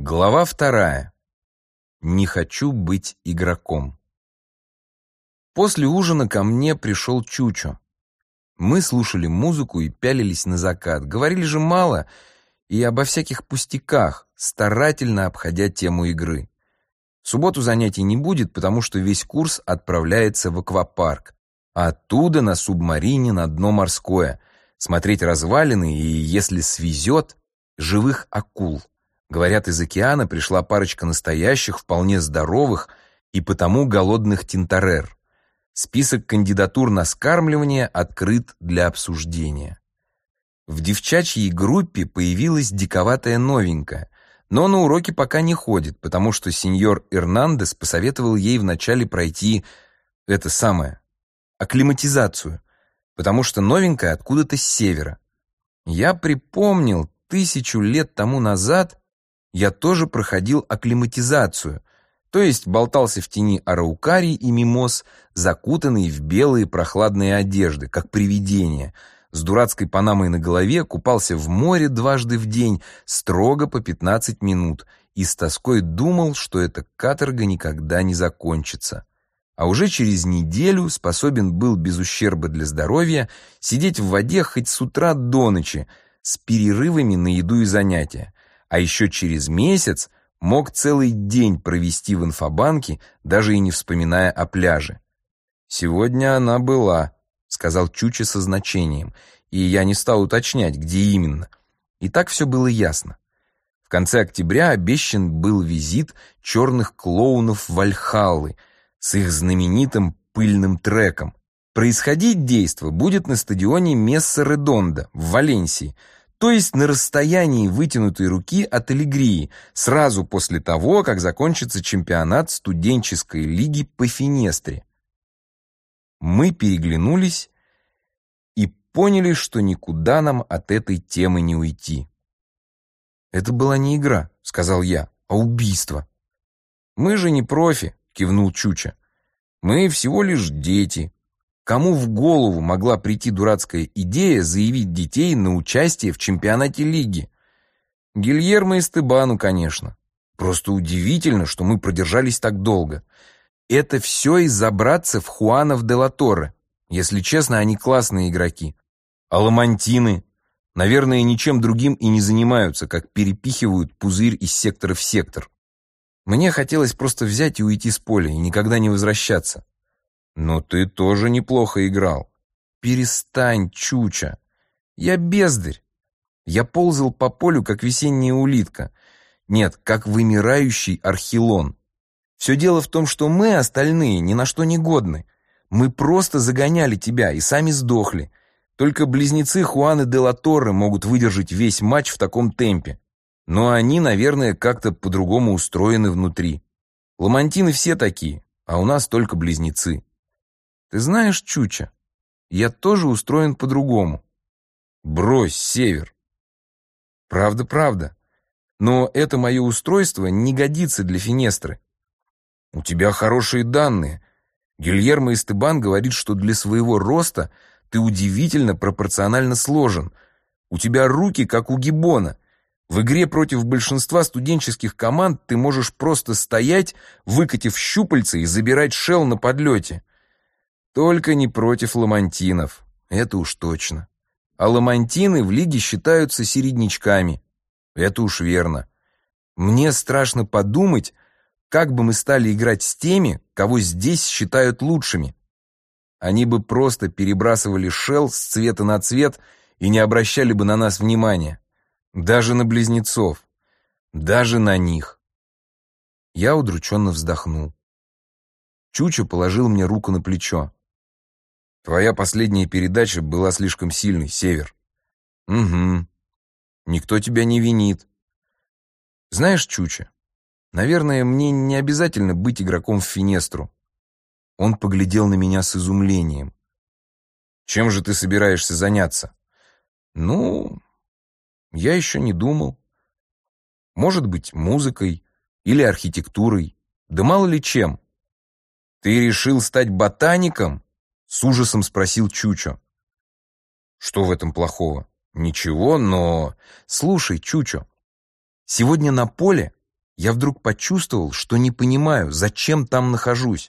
Глава 2. Не хочу быть игроком. После ужина ко мне пришел Чучо. Мы слушали музыку и пялились на закат. Говорили же мало и обо всяких пустяках, старательно обходя тему игры. В субботу занятий не будет, потому что весь курс отправляется в аквапарк, а оттуда на субмарине на дно морское, смотреть развалины и, если свезет, живых акул. Говорят, из океана пришла парочка настоящих, вполне здоровых и потому голодных тинтарер. Список кандидатур на скармливание открыт для обсуждения. В девчачьей группе появилась диковатая новенькая, но на уроки пока не ходит, потому что сеньор Эрнандес посоветовал ей вначале пройти акклиматизацию, потому что новенькая откуда-то с севера. Я припомнил, 1000 лет тому назад я тоже проходил акклиматизацию, то есть болтался в тени араукарий и мимоз, закутанный в белые прохладные одежды, как привидение, с дурацкой панамой на голове, купался в море дважды в день, строго по 15 минут, и с тоской думал, что эта каторга никогда не закончится. А уже через неделю способен был без ущерба для здоровья сидеть в воде хоть с утра до ночи, с перерывами на еду и занятия. А еще через месяц мог целый день провести в инфобанке, даже и не вспоминая о пляже. «Сегодня она была», — сказал Чучо со значением, и я не стал уточнять, где именно. И так все было ясно. В конце октября обещан был визит черных клоунов Вальхаллы с их знаменитым пыльным треком. Происходить действо будет на стадионе Месса-Редонда в Валенсии, то есть на расстоянии вытянутой руки от Алегрии, сразу после того, как закончится чемпионат студенческой лиги по финестре. Мы переглянулись и поняли, что никуда нам от этой темы не уйти. «Это была не игра», — сказал я, — «а убийство». «Мы же не профи», — кивнул Чучо. «Мы всего лишь дети». Кому в голову могла прийти дурацкая идея заявить детей на участие в чемпионате лиги? Гильермо Эстебану, конечно. Просто удивительно, что мы продержались так долго. Это все из-за братцев Хуанов де ла Торре. Если честно, они классные игроки. А ламантины? Наверное, ничем другим и не занимаются, как перепихивают пузырь из сектора в сектор. Мне хотелось просто взять и уйти с поля и никогда не возвращаться. «Но ты тоже неплохо играл». «Перестань, Чучо. Я бездарь. Я ползал по полю, как весенняя улитка. Нет, как вымирающий архилон. Все дело в том, что мы, остальные, ни на что не годны. Мы просто загоняли тебя и сами сдохли. Только близнецы Хуаны де ла Торре могут выдержать весь матч в таком темпе. Но они, наверное, как-то по-другому устроены внутри. Ламантины все такие, а у нас только близнецы. Ты знаешь, Чучо, я тоже устроен по-другому». «Брось, Север». «Правда. Но это мое устройство не годится для финестры». «У тебя хорошие данные. Гильермо Эстебан говорит, что для своего роста ты удивительно пропорционально сложен. У тебя руки, как у гиббона. В игре против большинства студенческих команд ты можешь просто стоять, выкатив щупальца и забирать шелл на подлете. Только не против ламантинов, это уж точно. А ламантины в лиге считаются середнячками, это уж верно. Мне страшно подумать, как бы мы стали играть с теми, кого здесь считают лучшими. Они бы просто перебрасывали шелл с цвета на цвет и не обращали бы на нас внимания. Даже на близнецов. Даже на них». Я удрученно вздохнул. Чучо положил мне руку на плечо. «Твоя последняя передача была слишком сильной, Север». «Угу. Никто тебя не винит. Знаешь, Чучо, наверное, мне не обязательно быть игроком в финестру». Он поглядел на меня с изумлением. «Чем же ты собираешься заняться?» «Ну, я еще не думал. Может быть, музыкой или архитектурой. Да мало ли чем». «Ты решил стать ботаником?» — с ужасом спросил Чучо. «Что в этом плохого? Ничего, но...» «Слушай, Чучо, сегодня на поле я вдруг почувствовал, что не понимаю, зачем там нахожусь.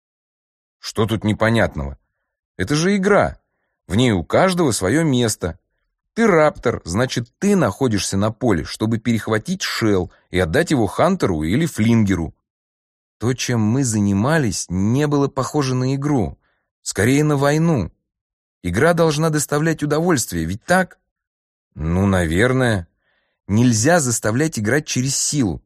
Что тут непонятного? Это же игра. В ней у каждого свое место. Ты раптор, значит, ты находишься на поле, чтобы перехватить шелл и отдать его Хантеру или Флингеру. То, чем мы занимались, не было похоже на игру. Скорее, на войну. Игра должна доставлять удовольствие, ведь так? Ну, наверное. Нельзя заставлять играть через силу.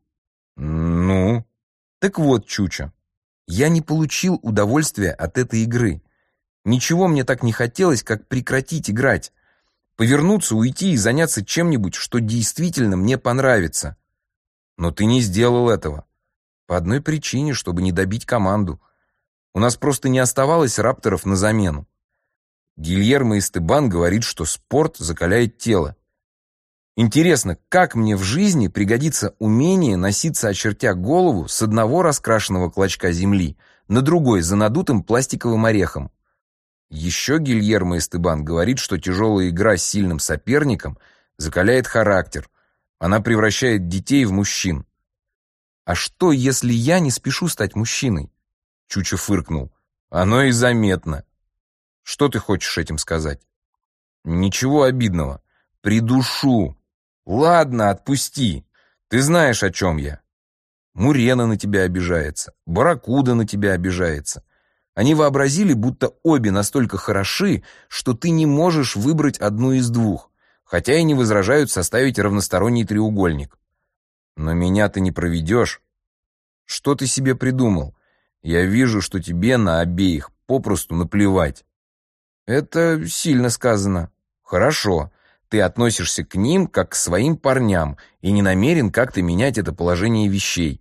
Ну? Так вот, Чуча, я не получил удовольствия от этой игры. Ничего мне так не хотелось, как прекратить играть. Повернуться, уйти и заняться чем-нибудь, что действительно мне понравится. Но ты не сделал этого. По одной причине, чтобы не добить команду. У нас просто не оставалось рапторов на замену. Гильермо Эстебан говорит, что спорт закаляет тело. Интересно, как мне в жизни пригодится умение носиться, очертя голову, с одного раскрашенного клочка земли на другой, за надутым пластиковым орехом? Еще Гильермо Эстебан говорит, что тяжелая игра с сильным соперником закаляет характер. Она превращает детей в мужчин. А что, если я не спешу стать мужчиной? Чуча фыркнул. Оно и заметно. Что ты хочешь этим сказать? Ничего обидного. Придушу. Ладно, отпусти. Ты знаешь, о чем я. Мурена на тебя обижается. Барракуда на тебя обижается. Они вообразили, будто обе настолько хороши, что ты не можешь выбрать одну из двух, хотя и не возражают составить равносторонний треугольник. Но меня ты не проведешь. Что ты себе придумал? Я вижу, что тебе на обеих попросту наплевать. Это сильно сказано. Хорошо, ты относишься к ним как к своим парням и не намерен как-то менять это положение вещей.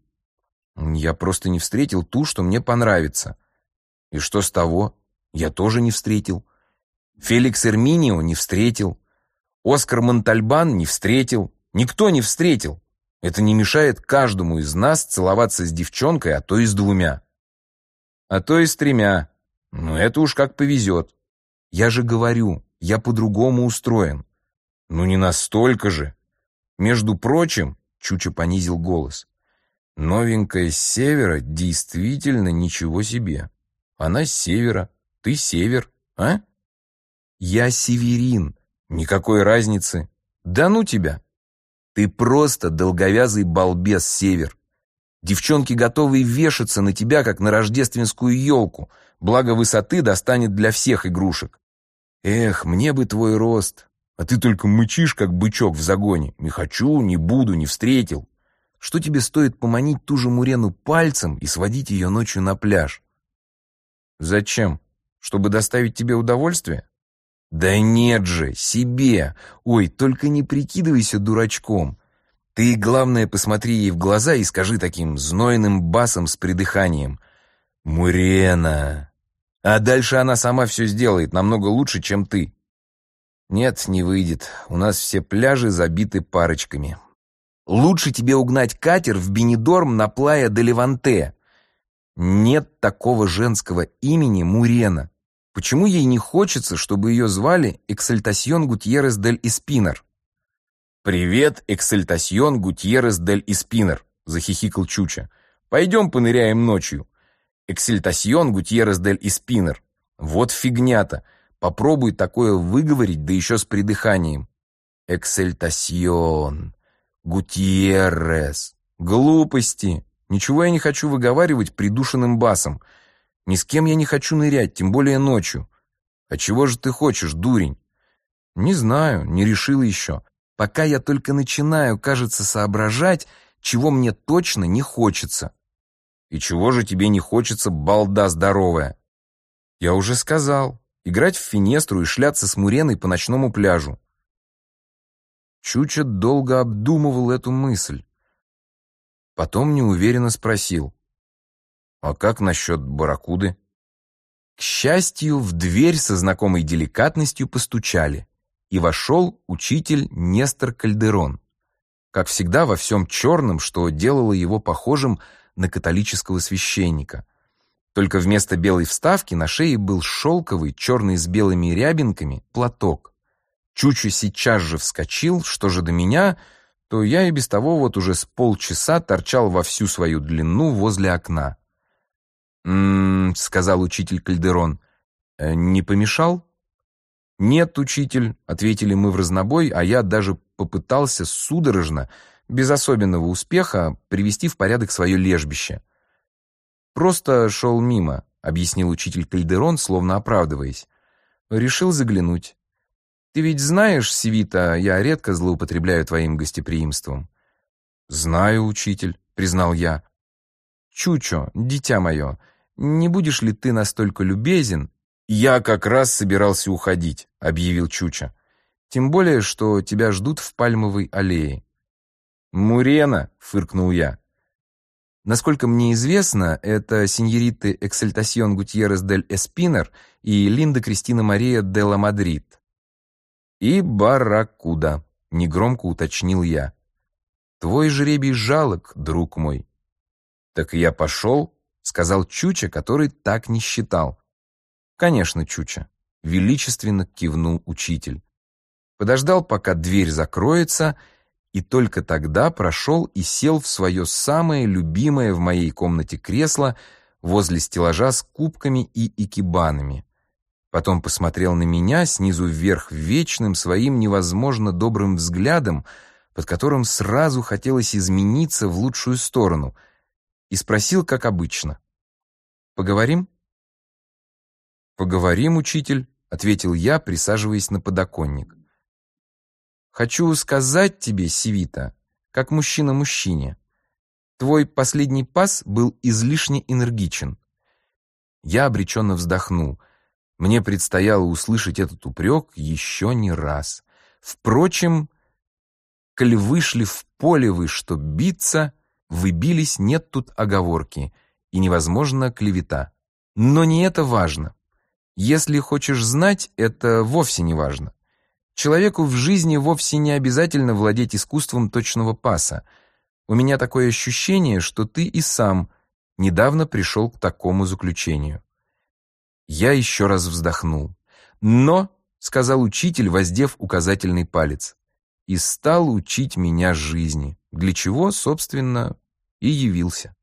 Я просто не встретил ту, что мне понравится. И что с того? Я тоже не встретил. Феликс Эрминио не встретил. Оскар Монтальбан не встретил. Никто не встретил. Это не мешает каждому из нас целоваться с девчонкой, а то и с двумя. А то и с тремя. Ну, это уж как повезет. Я же говорю, я по-другому устроен. Ну, не настолько же. Между прочим, Чуча понизил голос, новенькая с севера действительно ничего себе. Она с севера, ты север, а? Я северин. Никакой разницы. Да ну тебя. Ты просто долговязый балбес, север. Девчонки готовы вешаться на тебя, как на рождественскую елку, благо высоты достанет для всех игрушек. Эх, мне бы твой рост. А ты только мычишь, как бычок в загоне. Не хочу, не буду, не встретил. Что тебе стоит поманить ту же Мурену пальцем и сводить ее ночью на пляж? Зачем? Чтобы доставить тебе удовольствие? Да нет же, себе. Ой, только не прикидывайся дурачком. Ты, главное, посмотри ей в глаза и скажи таким знойным басом с придыханием: «Мурена». А дальше она сама все сделает намного лучше, чем ты. Нет, не выйдет. У нас все пляжи забиты парочками. Лучше тебе угнать катер в Бенидорм на Плая де Леванте. Нет такого женского имени Мурена. Почему ей не хочется, чтобы ее звали Эксальтасьон Гутьеррес дель Испинер? «Привет, Эксальтасьон Гутьеррес дель Испинер», — захихикал Чуча. «Пойдем поныряем ночью». Эксальтасьон Гутьеррес дель Испинер. Вот фигня-то. Попробуй такое выговорить, да еще с придыханием. Эксальтасьон Гутьеррес. Глупости. Ничего я не хочу выговаривать придушенным басом. Ни с кем я не хочу нырять, тем более ночью. А чего же ты хочешь, дурень? Не знаю, не решил еще. Пока я только начинаю, кажется, соображать, чего мне точно не хочется. И чего же тебе не хочется, балда здоровая? Я уже сказал. Играть в финестру и шляться с Муреной по ночному пляжу. Чуча долго обдумывал эту мысль. Потом неуверенно спросил: «А как насчет барракуды?» К счастью, в дверь со знакомой деликатностью постучали, и вошел учитель Нестор Кальдерон. Как всегда, во всем черном, что делало его похожим на католического священника. Только вместо белой вставки на шее был шелковый, черный с белыми рябинками, платок. Чучу сейчас же вскочил, что же до меня, то я и без того вот уже с полчаса торчал во всю свою длину возле окна. Сказал учитель Кальдерон. Не помешал?» «Нет, учитель», — ответили мы вразнобой, а я даже попытался судорожно, без особенного успеха, привести в порядок свое лежбище. «Просто шел мимо», — объяснил учитель Кальдерон, словно оправдываясь. «Решил заглянуть. Ты ведь знаешь, Сивита, я редко злоупотребляю твоим гостеприимством». «Знаю, учитель», — признал я. «Чучо, дитя мое, не будешь ли ты настолько любезен?» «Я как раз собирался уходить», — объявил Чуча. «Тем более, что тебя ждут в Пальмовой аллее». «Мурена», — фыркнул я. Насколько мне известно, это сеньориты Эксальтасьон Гутьеррес дель Эспинер и Линда Кристина Мария де ла Мадрид. «И Барракуда», — негромко уточнил я. «Твой жребий жалок, друг мой». «Так я пошел», — сказал Чуча, который так не считал. «Конечно, Чуча», — величественно кивнул учитель. Подождал, пока дверь закроется, и только тогда прошел и сел в свое самое любимое в моей комнате кресло возле стеллажа с кубками и икебанами. Потом посмотрел на меня снизу вверх вечным своим невозможно добрым взглядом, под которым сразу хотелось измениться в лучшую сторону, и спросил, как обычно: «Поговорим?» «Поговорим, учитель», — ответил я, присаживаясь на подоконник. «Хочу сказать тебе, Сивита, как мужчина мужчине, твой последний пас был излишне энергичен». Я обреченно вздохнул. Мне предстояло услышать этот упрек еще не раз. Впрочем, коль вышли в поле вы, чтоб биться, вы бились, нет тут оговорки, и невозможно клевета. Но не это важно. Если хочешь знать, это вовсе не важно. Человеку в жизни вовсе не обязательно владеть искусством точного паса. У меня такое ощущение, что ты и сам недавно пришел к такому заключению. Я еще раз вздохнул. «Но», — сказал учитель, воздев указательный палец, «и стал учить меня жизни, для чего, собственно, и явился».